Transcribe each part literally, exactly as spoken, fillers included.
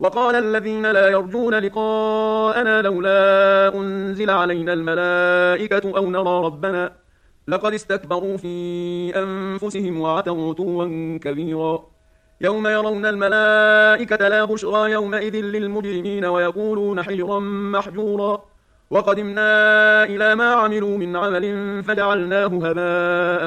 وقال الذين لا يرجون لقاءنا لولا أنزل علينا الملائكة أو نرى ربنا لقد استكبروا في أنفسهم وعتوا عتوا كبيرا يوم يرون الملائكة لا بشرى يومئذ للمجرمين ويقولون حجرا محجورا وقدمنا إلى ما عملوا من عمل فجعلناه هباء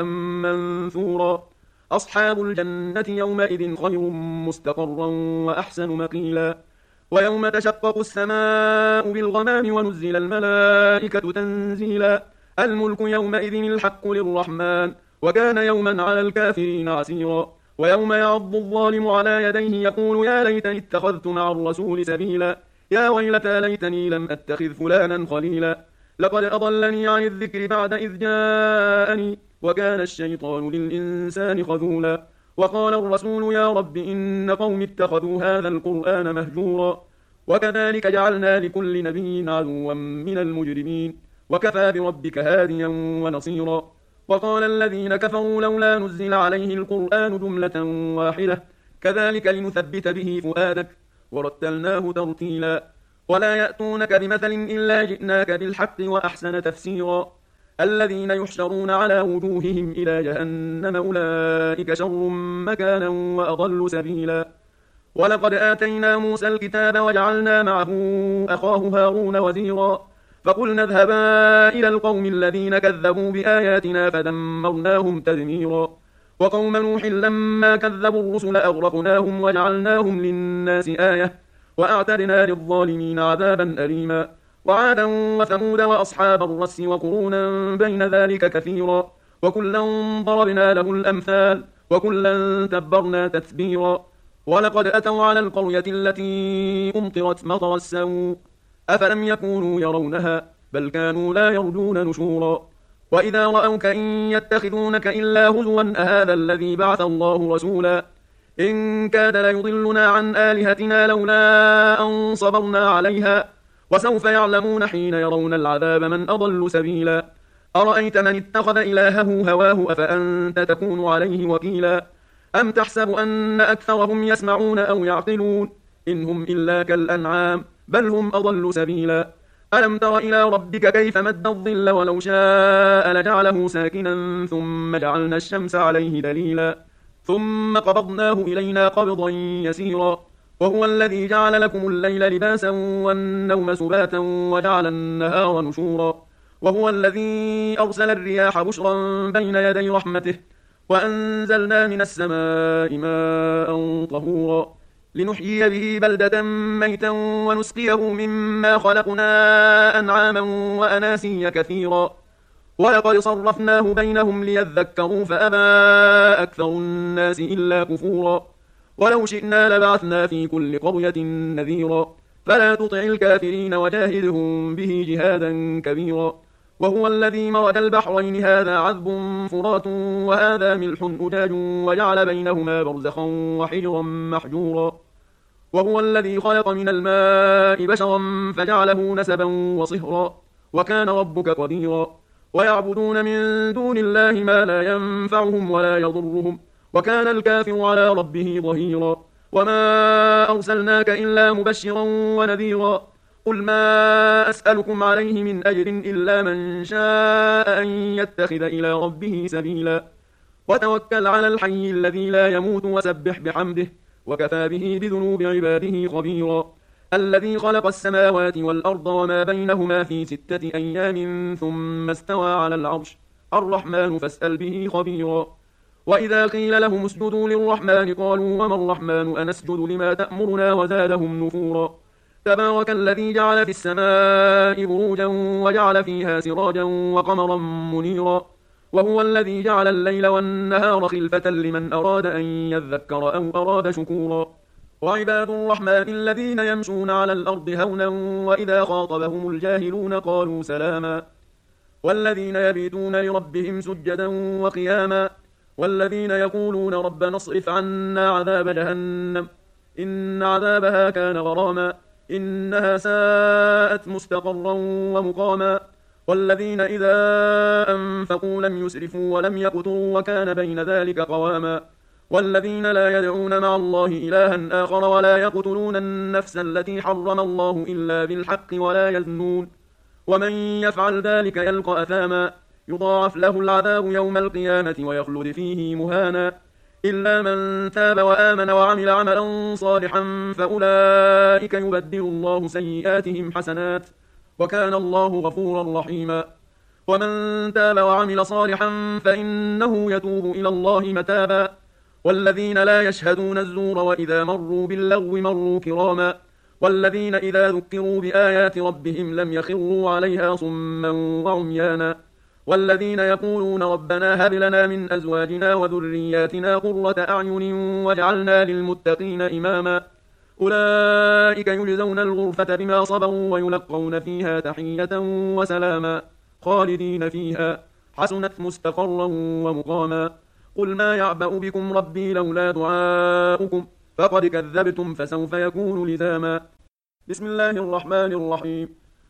منثورا أصحاب الجنة يومئذ خير مستقرا وأحسن مقيلا ويوم تشقق السماء بالغمام ونزل الملائكة تنزيلا الملك يومئذ الحق للرحمن وكان يوما على الكافرين عسيرا ويوم يعض الظالم على يديه يقول يا ليتني اتخذت مع الرسول سبيلا يا ويلتى ليتني لم أتخذ فلانا خليلا لقد أضلني عن الذكر بعد إذ جاءني وكان الشيطان للإنسان خذولا وقال الرسول يا رب إن قوم اتخذوا هذا القرآن مهجورا وكذلك جعلنا لكل نبي عدوا من المجرمين وكفى بربك هاديا ونصيرا وقال الذين كفروا لولا نزل عليه القرآن جملة واحدة كذلك لنثبت به فؤادك ورتلناه ترتيلا ولا يأتونك بمثل إلا جئناك بالحق وأحسن تفسيرا الذين يحشرون على وجوههم إلى جهنم أولئك شر مكانا وأضل سبيلا ولقد آتينا موسى الكتاب وجعلنا معه أخاه هارون وزيرا فقلنا اذهبا إلى القوم الذين كذبوا بآياتنا فدمرناهم تدميرا وقوم نوح لما كذبوا الرسل أغرقناهم وجعلناهم للناس آية وأعتدنا للظالمين عذابا أليما وعادا وثمود وأصحاب الرس وقرونا بين ذلك كثيرا وكلا ضربنا له الأمثال وكلا تبرنا تتبيرا ولقد أتوا على القرية التي أمطرت مطر السوء أفلم يكونوا يرونها بل كانوا لا يرجون نشورا وإذا رأوك إن يتخذونك إلا هزوا أهذا الذي بعث الله رسولا إن كاد ليضلنا عن آلهتنا لولا أن صبرنا عليها وسوف يعلمون حين يرون العذاب من أضل سبيلا أرأيت من اتخذ إلهه هواه أفأنت تكون عليه وكيلا أم تحسب أن أكثرهم يسمعون أو يعقلون إن هم إلا كالأنعام بل هم أضل سبيلا ألم تر إلى ربك كيف مد الظل ولو شاء لجعله ساكنا ثم جعلنا الشمس عليه دليلا ثم قبضناه إلينا قبضا يسيرا وهو الذي جعل لكم الليل لباسا والنوم سباتا وجعل النهار نشورا وهو الذي أرسل الرياح بشرا بين يدي رحمته وأنزلنا من السماء ماء طهورا لنحيي به بلدة ميتا ونسقيه مما خلقنا أنعاما وأناسيا كثيرا ولقد صرفناه بينهم ليذكروا فأبى أكثر الناس إلا كفورا ولو شئنا لبعثنا في كل قرية نذيرا فلا تطع الكافرين وجاهدهم به جهادا كبيرا وهو الذي مرج البحرين هذا عذب فرات وهذا ملح أجاج وجعل بينهما برزخا وحجرا محجورا وهو الذي خلق من الماء بشرا فجعله نسبا وصهرا وكان ربك قديرا ويعبدون من دون الله ما لا ينفعهم ولا يضرهم وكان الكافر على ربه ظهيرا وما أرسلناك إلا مبشرا ونذيرا قل ما أسألكم عليه من أجر إلا من شاء أن يتخذ إلى ربه سبيلا وتوكل على الحي الذي لا يموت وسبح بحمده وكفى به بذنوب عباده خبيرا الذي خلق السماوات والأرض وما بينهما في ستة أيام ثم استوى على العرش الرحمن فاسأل به خبيرا وإذا قيل لهم اسجدوا للرحمن قالوا وما الرحمن أنسجد لما تأمرنا وزادهم نفورا تبارك الذي جعل في السماء بروجا وجعل فيها سراجا وقمرا منيرا وهو الذي جعل الليل والنهار خلفة لمن أراد أن يذكر أو أراد شكورا وعباد الرحمن الذين يمشون على الأرض هونا وإذا خاطبهم الجاهلون قالوا سلاما والذين يبيتون لربهم سجدا وقياما والذين يقولون ربنا اصرف عنا عذاب جهنم إن عذابها كان غراما إنها ساءت مستقرا ومقاما والذين إذا أنفقوا لم يسرفوا ولم يقتروا وكان بين ذلك قواما والذين لا يدعون مع الله إلها آخر ولا يقتلون النفس التي حرم الله إلا بالحق ولا يزنون ومن يفعل ذلك يلقى أثاما يضاعف له العذاب يوم القيامة ويخلد فيه مهانا إلا من تاب وآمن وعمل عملا صالحا فأولئك يبدل الله سيئاتهم حسنات وكان الله غفورا رحيما ومن تاب وعمل صالحا فإنه يتوب إلى الله متابا والذين لا يشهدون الزور وإذا مروا باللغو مروا كراما والذين إذا ذكروا بآيات ربهم لم يخروا عليها صما وعميانا والذين يقولون ربنا هب لنا من أزواجنا وذرياتنا قرة أعين واجعلنا للمتقين إماما أولئك يجزون الغرفة بما صبروا ويلقون فيها تحية وسلاما خالدين فيها حسنت مستقرا ومقاما قل ما يعبأ بكم ربي لولا دعاؤكم فقد كذبتم فسوف يكون لزاما بسم الله الرحمن الرحيم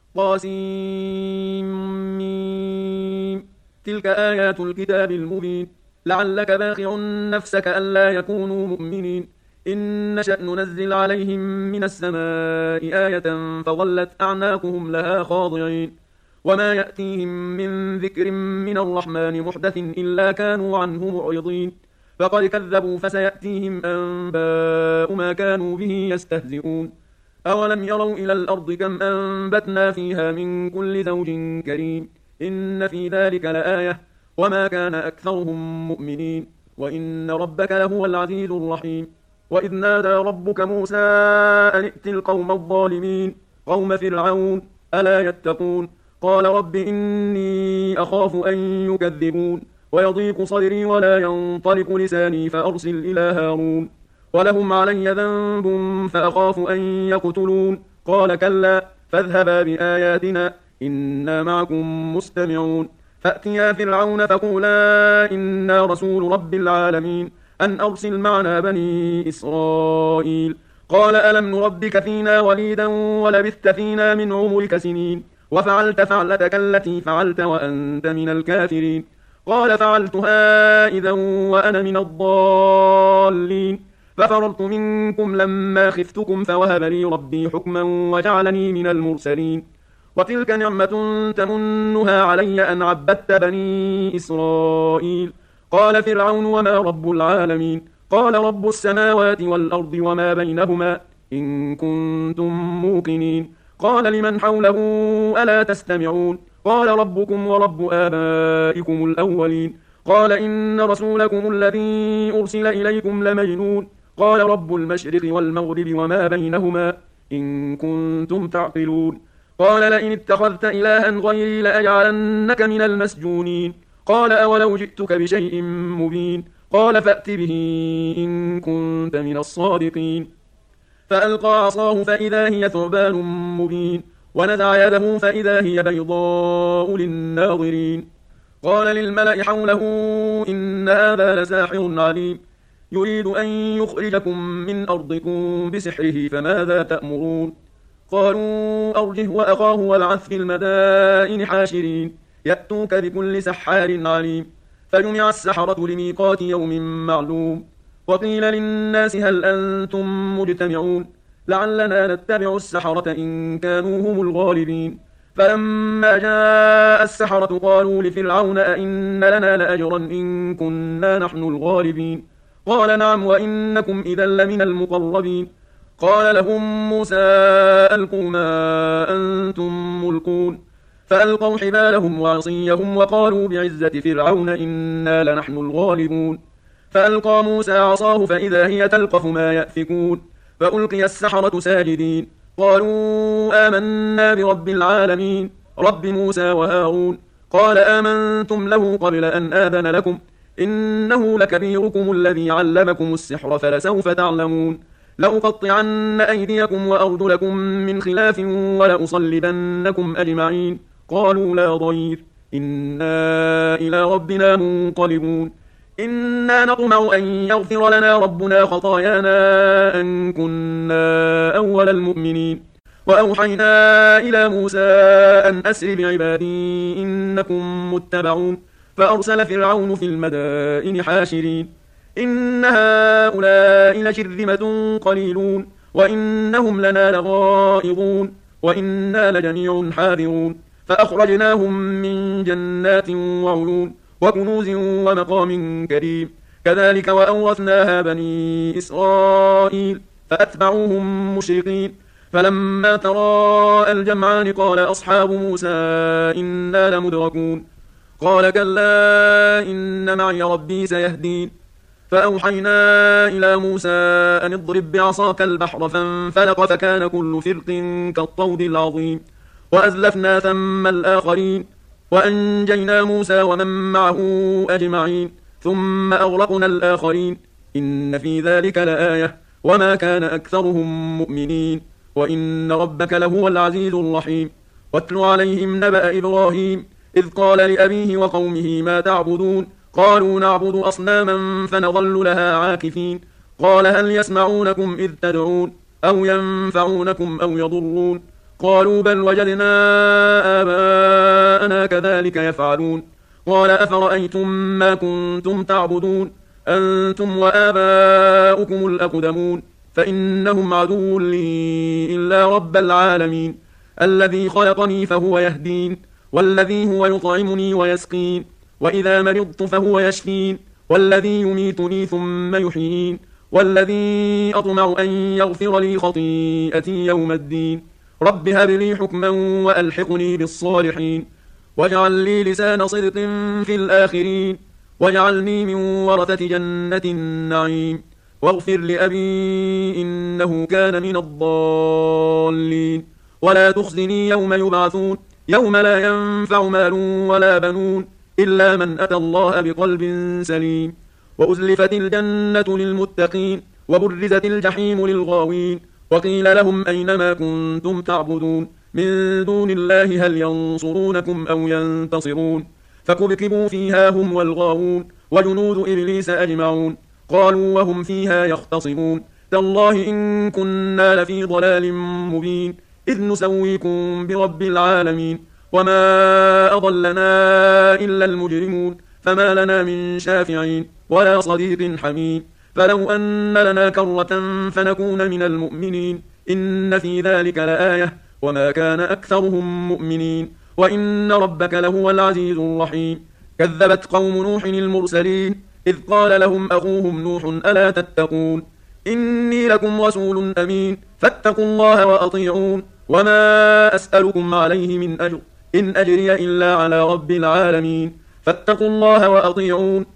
طاسيم تلك آيات الكتاب المبين لعلك باخع نفسك ألا يكونوا مؤمنين إن نشأ ننزل عليهم من السماء آية فظلت أعناقهم لها خاضعين وما يأتيهم من ذكر من الرحمن محدث إلا كانوا عنه معرضين فقد كذبوا فسيأتيهم أنباء ما كانوا به يستهزئون أولم يروا إلى الأرض كم أنبتنا فيها من كل زوج كريم إن في ذلك لآية وما كان أكثرهم مؤمنين وإن ربك لهو العزيز الرحيم وإذ نادى ربك موسى أن ائت القوم الظالمين قوم فرعون ألا يتقون قال رب إني أخاف أن يكذبون ويضيق صدري ولا ينطلق لساني فأرسل إلى هارون ولهم علي ذنب فأخاف أن يقتلون قال كلا فاذهبا بآياتنا إنا معكم مستمعون فأتيا فرعون فقولا إنا رسول رب العالمين أن أرسل معنا بني إسرائيل قال ألم نربك فينا وليدا ولبثت فينا من عمرك سنين وفعلت فعلتك التي فعلت وأنت من الكافرين قال فعلتها إذا وأنا من الضالين ففررت منكم لما خفتكم فوهب لي ربي حكما وجعلني من المرسلين وتلك نعمة تمنها علي أن عبدت بني إسرائيل قال فرعون وما رب العالمين قال رب السماوات والأرض وما بينهما إن كنتم موقنين قال لمن حوله ألا تستمعون قال ربكم ورب آبائكم الأولين قال إن رسولكم الذي أرسل إليكم لمجنون قال رب المشرق والمغرب وما بينهما إن كنتم تعقلون قال لئن اتخذت إلها غيري لأجعلنك من المسجونين قال أولو جئتك بشيء مبين قال فأت به إن كنت من الصادقين فألقى عصاه فإذا هي ثعبان مبين ونزع يده فإذا هي بيضاء للناظرين قال للملأ حوله إن هذا لساحر عليم يريد أن يخرجكم من أرضكم بسحره فماذا تأمرون قالوا أرجه وأخاه وابعث في المدائن حاشرين يأتوك بكل سحار عليم فجمع السحرة لميقات يوم معلوم وقيل للناس هل أنتم مجتمعون لعلنا نتبع السحرة إن كانوا هم الغالبين فلما جاء السحرة قالوا لفرعون أئن لنا لأجرا إن كنا نحن الغالبين قال نعم وإنكم إذا لمن المقربين قال لهم موسى ألقوا ما أنتم ملقون فألقوا حبالهم وعصيهم وقالوا بعزة فرعون إنا لنحن الغالبون فألقى موسى عصاه فإذا هي تلقف ما يأفكون فألقي السحرة ساجدين قالوا آمنا برب العالمين رب موسى وهارون قال آمنتم له قبل أن آذن لكم إنه لكبيركم الذي علمكم السحر فلسوف تعلمون لأقطعن أيديكم وأرجلكم من خلاف ولأصلبنكم أجمعين قالوا لا ضير إنا إلى ربنا منقلبون إنا نطمع أن يغفر لنا ربنا خطايانا أن كنا أول المؤمنين وأوحينا إلى موسى أن أسر بعبادي إنكم متبعون فأرسل فرعون في المدائن حاشرين إن هؤلاء لشرذمة قليلون وإنهم لنا لغائظون وإنا لجميع حاذرون فأخرجناهم من جنات وعيون وكنوز ومقام كريم كذلك وأورثناها بني إسرائيل فأتبعوهم مشرقين فلما تراءى الجمعان قال أصحاب موسى إنا لمدركون قال كلا إن معي ربي سيهدين فأوحينا إلى موسى أن اضرب بعصاك البحر فانفلق فكان كل فرق كالطود العظيم وأزلفنا ثم الآخرين وأنجينا موسى ومن معه أجمعين ثم أغرقنا الآخرين إن في ذلك لآية وما كان أكثرهم مؤمنين وإن ربك لهو العزيز الرحيم واتل عليهم نبأ إبراهيم إذ قال لأبيه وقومه ما تعبدون قالوا نعبد أصناما فنظل لها عاكفين قال هل يسمعونكم إذ تدعون أو ينفعونكم أو يضرون قالوا بل وجدنا آباءنا كذلك يفعلون قال أفرأيتم ما كنتم تعبدون أنتم وآباؤكم الأقدمون فإنهم عدو لي إلا رب العالمين الذي خلقني فهو يهدين والذي هو يطعمني ويسقين وإذا مرضت فهو يشفين والذي يميتني ثم يحيين والذي أطمع أن يغفر لي خطيئتي يوم الدين رب هب لي حكما وألحقني بالصالحين واجعل لي لسان صدق في الآخرين واجعلني من ورثة جنة النعيم واغفر لأبي إنه كان من الضالين ولا تخزني يوم يبعثون يوم لا ينفع مال ولا بنون إلا من أتى الله بقلب سليم وأزلفت الجنة للمتقين وبرزت الجحيم للغاوين وقيل لهم أينما كنتم تعبدون من دون الله هل ينصرونكم أو ينتصرون فكبكبوا فيها هم والغاوون وجنود إبليس أجمعون قالوا وهم فيها يختصمون تالله إن كنا لفي ضلال مبين إذ نسويكم برب العالمين وما أضلنا إلا المجرمون فما لنا من شافعين ولا صديق حميم فلو أن لنا كرة فنكون من المؤمنين إن في ذلك لآية وما كان أكثرهم مؤمنين وإن ربك لهو العزيز الرحيم كذبت قوم نوح المرسلين إذ قال لهم أخوهم نوح ألا تتقون إني لكم رسول أمين فاتقوا الله وأطيعون وما أسألكم عليه من أجر إن أجري إلا على رب العالمين فاتقوا الله وأطيعون